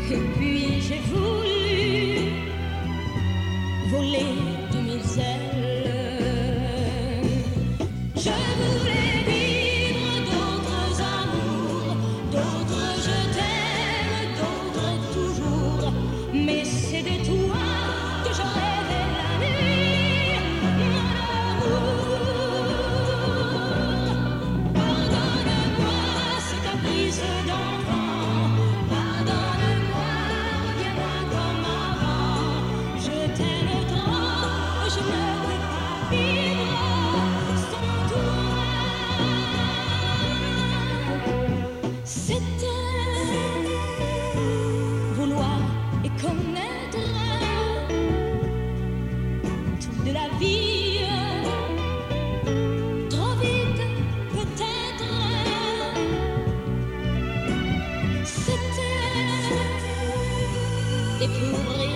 Et puis j'ai voulu voler de mes ailes. Je voulais vivre d'autres amours, d'autres je t'aime, d'autres toujours. Mais c'est de toi que je rêvais la nuit, mon amour. Pardonne-moi ce caprice d'enfant, pardonne-moi, reviens-moi comme avant. Je t'aime trop, je ne peux pas vivre sans toi. C'était vouloir et connaître tout de la vie, trop vite peut-être. C'était découvrir